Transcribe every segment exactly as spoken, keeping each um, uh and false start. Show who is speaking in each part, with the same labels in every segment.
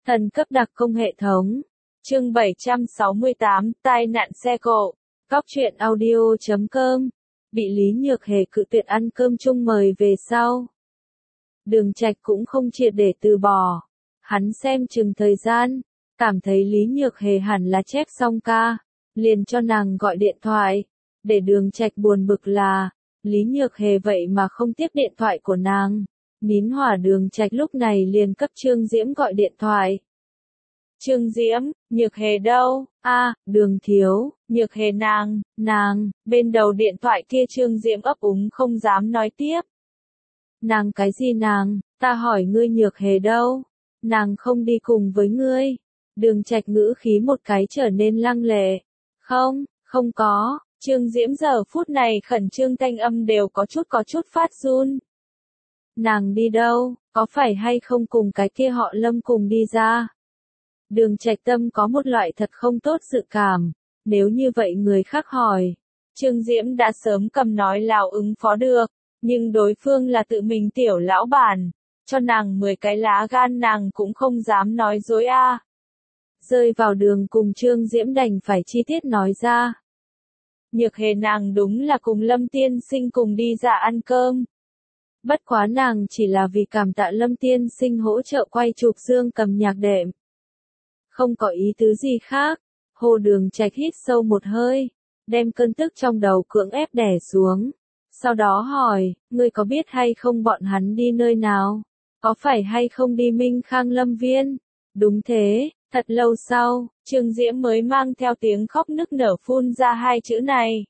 Speaker 1: Thần cấp đặc công hệ thống. Chương bảy trăm sáu mươi tám, tai nạn xe cộ. Cóc truyện audio chấm com. Bị Lý Nhược Hề cự tuyệt ăn cơm chung mời về sau. Đường Trạch cũng không triệt để từ bỏ. Hắn xem chừng thời gian, cảm thấy Lý Nhược Hề hẳn là chép xong ca, liền cho nàng gọi điện thoại. Để Đường Trạch buồn bực là, Lý Nhược Hề vậy mà không tiếp điện thoại của nàng. Nín hỏa Đường Trạch lúc này liền cấp Trương Diễm gọi điện thoại. Trương Diễm, Nhược Hề đâu? A, à, Đường thiếu, Nhược Hề nàng, nàng, bên đầu điện thoại kia Trương Diễm ấp úng không dám nói tiếp. Nàng cái gì nàng, ta hỏi ngươi Nhược Hề đâu? Nàng không đi cùng với ngươi. Đường Trạch ngữ khí một cái trở nên lăng lệ. Không, không có. Trương Diễm giờ phút này khẩn trương thanh âm đều có chút có chút phát run. Nàng đi đâu, có phải hay không cùng cái kia họ Lâm cùng đi ra? Đường Trạch tâm có một loại thật không tốt dự cảm, nếu như vậy người khác hỏi. Trương Diễm đã sớm cầm nói lào ứng phó được, nhưng đối phương là tự mình tiểu lão bản, cho nàng mười cái lá gan nàng cũng không dám nói dối a. À. Rơi vào đường cùng Trương Diễm đành phải chi tiết nói ra. Nhược Hề nàng đúng là cùng Lâm Tiên Sinh cùng đi ra ăn cơm. Bất quá nàng chỉ là vì cảm tạ Lâm Tiên Sinh hỗ trợ quay chụp Dương Cầm nhạc đệm. Không có ý tứ gì khác. Hồ Đường Trạch hít sâu một hơi, đem cơn tức trong đầu cưỡng ép đè xuống. Sau đó hỏi, ngươi có biết hay không bọn hắn đi nơi nào? Có phải hay không đi Minh Khang Lâm Viên? Đúng thế. Thật lâu sau, Trương Diễm mới mang theo tiếng khóc nức nở phun ra hai chữ này.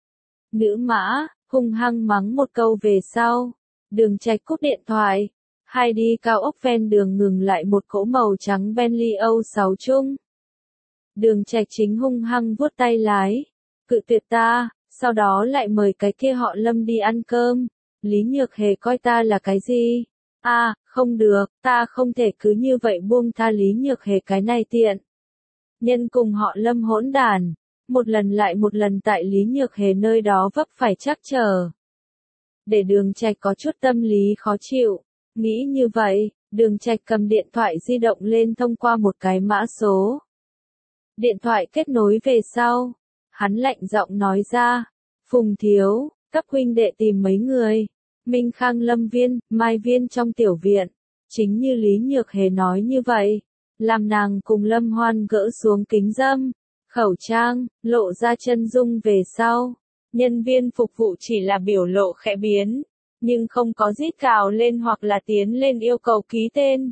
Speaker 1: Nữ mã, hung hăng mắng một câu về sau. Đường Trạch cúp điện thoại. Hai đi cao ốc ven đường ngừng lại một cỗ màu trắng Bentley âu sáu chung. Đường Trạch chính hung hăng vuốt tay lái. Cự tuyệt ta, sau đó lại mời cái kia họ Lâm đi ăn cơm. Lý Nhược Hề coi ta là cái gì? À, không được, ta không thể cứ như vậy buông tha Lý Nhược Hề cái này tiện. Nhân cùng họ Lâm hỗn đàn, một lần lại một lần tại Lý Nhược Hề nơi đó vấp phải chắc trở. Để Đường Trạch có chút tâm lý khó chịu, nghĩ như vậy, Đường Trạch cầm điện thoại di động lên thông qua một cái mã số. Điện thoại kết nối về sau, hắn lạnh giọng nói ra, Phùng thiếu, cấp huynh đệ tìm mấy người. Minh Khang Lâm Viên, Mai Viên trong tiểu viện. Chính như Lý Nhược Hề nói như vậy. Làm nàng cùng Lâm Hoan gỡ xuống kính dâm, khẩu trang, lộ ra chân dung về sau. Nhân viên phục vụ chỉ là biểu lộ khẽ biến, nhưng không có rít cào lên hoặc là tiến lên yêu cầu ký tên.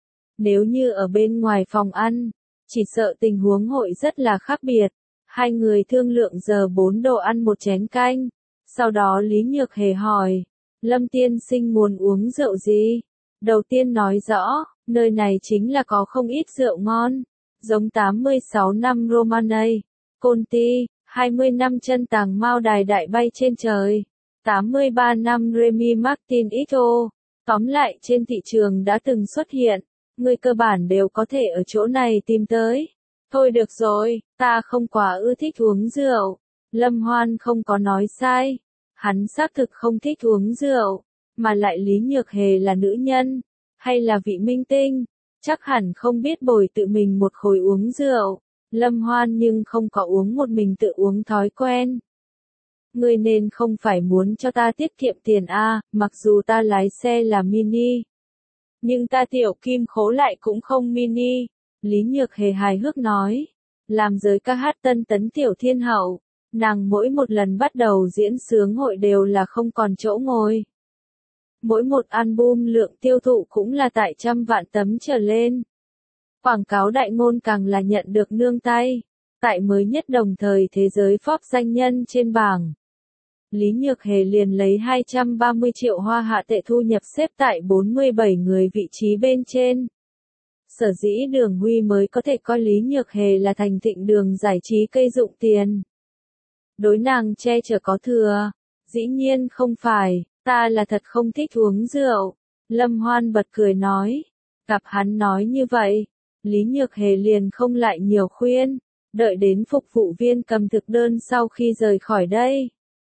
Speaker 1: Nếu như ở bên ngoài phòng ăn, chỉ sợ tình huống hội rất là khác biệt. Hai người thương lượng giờ bốn đồ ăn một chén canh. Sau đó Lý Nhược Hề hỏi. Lâm Tiên Sinh muốn uống rượu gì? Đầu tiên nói rõ, nơi này chính là có không ít rượu ngon, giống tám mươi sáu năm Romaney, Conti, hai mươi năm chân tàng Mao Đài đại bay trên trời, tám mươi ba năm Remy Martin ích ô. Tóm lại trên thị trường đã từng xuất hiện, người cơ bản đều có thể ở chỗ này tìm tới. Thôi được rồi, ta không quá ưa thích uống rượu. Lâm Hoan không có nói sai. Hắn xác thực không thích uống rượu, mà lại Lý Nhược Hề là nữ nhân, hay là vị minh tinh, chắc hẳn không biết bồi tự mình một khối uống rượu. Lâm Hoan nhưng không có uống một mình tự uống thói quen. Ngươi nên không phải muốn cho ta tiết kiệm tiền a, à, mặc dù ta lái xe là mini. Nhưng ta tiểu kim khố lại cũng không mini. Lý Nhược Hề hài hước nói, làm giới ca hát tân tấn tiểu thiên hậu. Nàng mỗi một lần bắt đầu diễn sướng hội đều là không còn chỗ ngồi. Mỗi một album lượng tiêu thụ cũng là tại trăm vạn tấm trở lên. Quảng cáo đại ngôn càng là nhận được nương tay. Tại mới nhất đồng thời thế giới Forbes danh nhân trên bảng. Lý Nhược Hề liền lấy hai trăm ba mươi triệu hoa hạ tệ thu nhập xếp tại bốn mươi bảy người vị trí bên trên. Sở dĩ Đường Huy mới có thể coi Lý Nhược Hề là thành thịnh đường giải trí cây dụng tiền. Đối nàng che chở có thừa. Dĩ nhiên không phải, ta là thật không thích uống rượu. Lâm Hoan bật cười nói. Gặp hắn nói như vậy, Lý Nhược Hề liền không lại nhiều khuyên. Đợi đến phục vụ viên cầm thực đơn sau khi rời khỏi đây.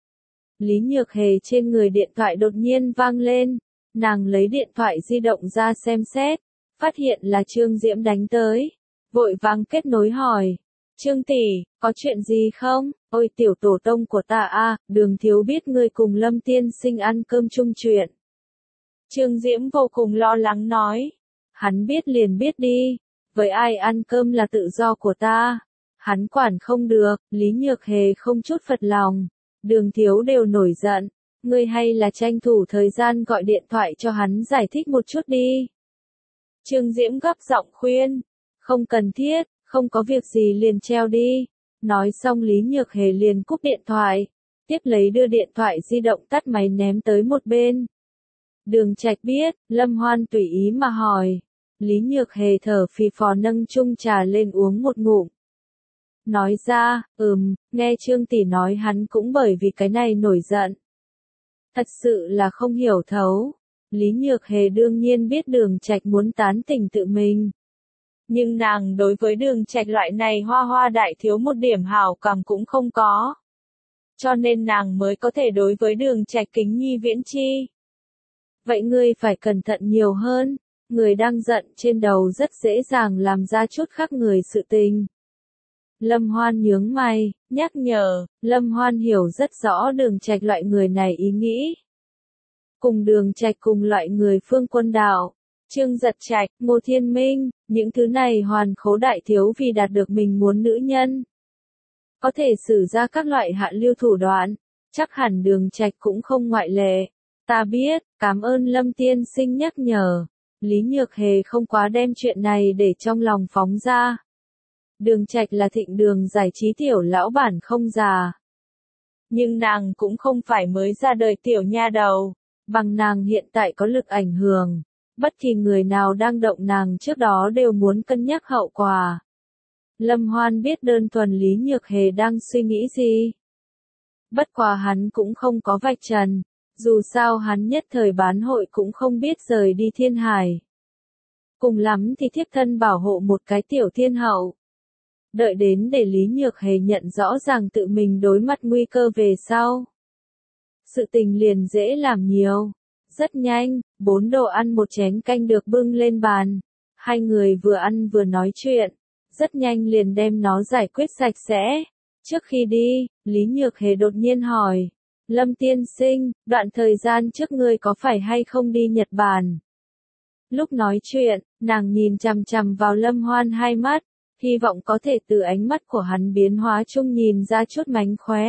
Speaker 1: Lý Nhược Hề trên người điện thoại đột nhiên vang lên. Nàng lấy điện thoại di động ra xem xét. phát hiện là Trương Diễm đánh tới, vội vàng kết nối hỏi. Trương tỷ, có chuyện gì không? Ôi tiểu tổ tông của ta a, Đường thiếu biết ngươi cùng Lâm tiên sinh ăn cơm chung chuyện. Trương Diễm vô cùng lo lắng nói. Hắn biết liền biết đi, với ai ăn cơm là tự do của ta. Hắn quản không được, Lý Nhược Hề không chút phật lòng. Đường thiếu đều nổi giận, ngươi hay là tranh thủ thời gian gọi điện thoại cho hắn giải thích một chút đi. Trương Diễm gấp giọng khuyên, không cần thiết, không có việc gì liền treo đi. Nói xong Lý Nhược Hề liền cúp điện thoại, tiếp lấy đưa điện thoại di động tắt máy ném tới một bên. Đường Trạch biết, Lâm Hoan tùy ý mà hỏi. Lý Nhược Hề thở phì phò nâng chung trà lên uống một ngụm. Nói ra, ừm, nghe Trương tỷ nói hắn cũng bởi vì cái này nổi giận. Thật sự là không hiểu thấu. Lý Nhược Hề đương nhiên biết Đường Trạch muốn tán tỉnh tự mình. Nhưng nàng đối với Đường Trạch loại này hoa hoa đại thiếu một điểm hảo cảm cũng không có. Cho nên nàng mới có thể đối với Đường Trạch kính nhi viễn chi. Vậy ngươi phải cẩn thận nhiều hơn, người đang giận trên đầu rất dễ dàng làm ra chút khác người sự tình. Lâm Hoan nhướng mày, nhắc nhở, Lâm Hoan hiểu rất rõ Đường Trạch loại người này ý nghĩ. Cùng Đường Trạch cùng loại người Phương Quân Đạo, Trương Giật Trạch, Ngô Thiên Minh, những thứ này hoàn khố đại thiếu vì đạt được mình muốn nữ nhân. Có thể sử ra các loại hạ lưu thủ đoạn, chắc hẳn Đường Trạch cũng không ngoại lệ. Ta biết, cảm ơn Lâm tiên sinh nhắc nhở. Lý Nhược Hề không quá đem chuyện này để trong lòng phóng ra. Đường Trạch là Thịnh Đường giải trí tiểu lão bản không già. Nhưng nàng cũng không phải mới ra đời tiểu nha đầu. Bằng nàng hiện tại có lực ảnh hưởng. Bất kỳ người nào đang động nàng trước đó đều muốn cân nhắc hậu quả. Lâm Hoan biết đơn thuần Lý Nhược Hề đang suy nghĩ gì. Bất quá hắn cũng không có vạch trần. Dù sao hắn nhất thời bán hội cũng không biết rời đi Thiên Hải. Cùng lắm thì thiếp thân bảo hộ một cái tiểu thiên hậu. Đợi đến để Lý Nhược Hề nhận rõ ràng tự mình đối mặt nguy cơ về sau. Sự tình liền dễ làm nhiều. Rất nhanh, bốn đồ ăn một chén canh được bưng lên bàn. Hai người vừa ăn vừa nói chuyện. Rất nhanh liền đem nó giải quyết sạch sẽ. Trước khi đi, Lý Nhược Hề đột nhiên hỏi. Lâm tiên sinh, đoạn thời gian trước ngươi có phải hay không đi Nhật Bản? Lúc nói chuyện, nàng nhìn chằm chằm vào Lâm Hoan hai mắt, hy vọng có thể từ ánh mắt của hắn biến hóa chung nhìn ra chút mánh khóe.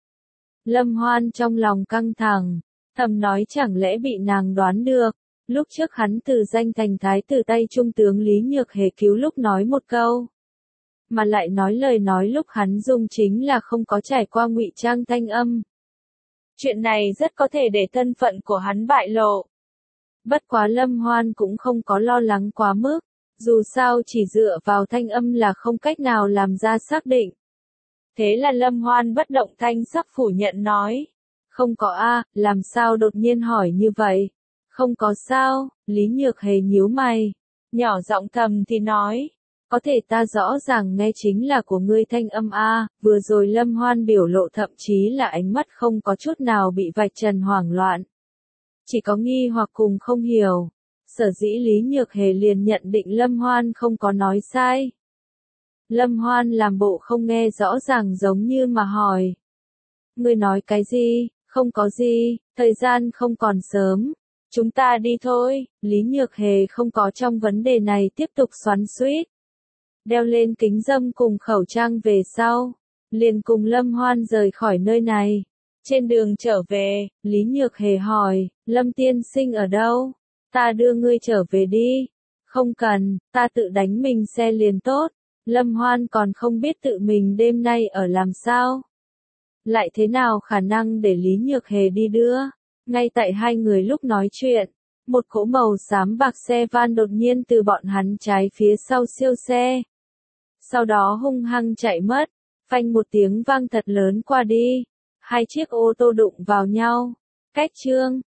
Speaker 1: Lâm Hoan trong lòng căng thẳng, thầm nói chẳng lẽ bị nàng đoán được. Lúc trước hắn từ danh thành thái tử tay trung tướng Lý Nhược Hề cứu lúc nói một câu. Mà lại nói lời nói lúc hắn dùng chính là không có trải qua ngụy trang thanh âm. Chuyện này rất có thể để thân phận của hắn bại lộ. Bất quá Lâm Hoan cũng không có lo lắng quá mức, dù sao chỉ dựa vào thanh âm là không cách nào làm ra xác định. Thế là Lâm Hoan bất động thanh sắc phủ nhận nói. Không có a, làm sao đột nhiên hỏi như vậy? Không có sao, Lý Nhược Hề nhíu mày. Nhỏ giọng thầm thì nói. Có thể ta rõ ràng nghe chính là của ngươi thanh âm a. Vừa rồi Lâm Hoan biểu lộ thậm chí là ánh mắt không có chút nào bị vạch trần hoảng loạn. Chỉ có nghi hoặc cùng không hiểu. Sở dĩ Lý Nhược Hề liền nhận định Lâm Hoan không có nói sai. Lâm Hoan làm bộ không nghe rõ ràng giống như mà hỏi. Ngươi nói cái gì? Không có gì, thời gian không còn sớm. Chúng ta đi thôi. Lý Nhược Hề không có trong vấn đề này tiếp tục xoắn xuýt. Đeo lên kính râm cùng khẩu trang về sau. Liền cùng Lâm Hoan rời khỏi nơi này. Trên đường trở về, Lý Nhược Hề hỏi, Lâm tiên sinh ở đâu? Ta đưa ngươi trở về đi. Không cần, ta tự đánh mình xe liền tốt. Lâm Hoan còn không biết tự mình đêm nay ở làm sao. Lại thế nào khả năng để Lý Nhược Hề đi đưa? Ngay tại hai người lúc nói chuyện, một cỗ màu xám bạc xe van đột nhiên từ bọn hắn trái phía sau siêu xe. Sau đó hung hăng chạy mất, phanh một tiếng vang thật lớn qua đi. Hai chiếc ô tô đụng vào nhau. Cách chương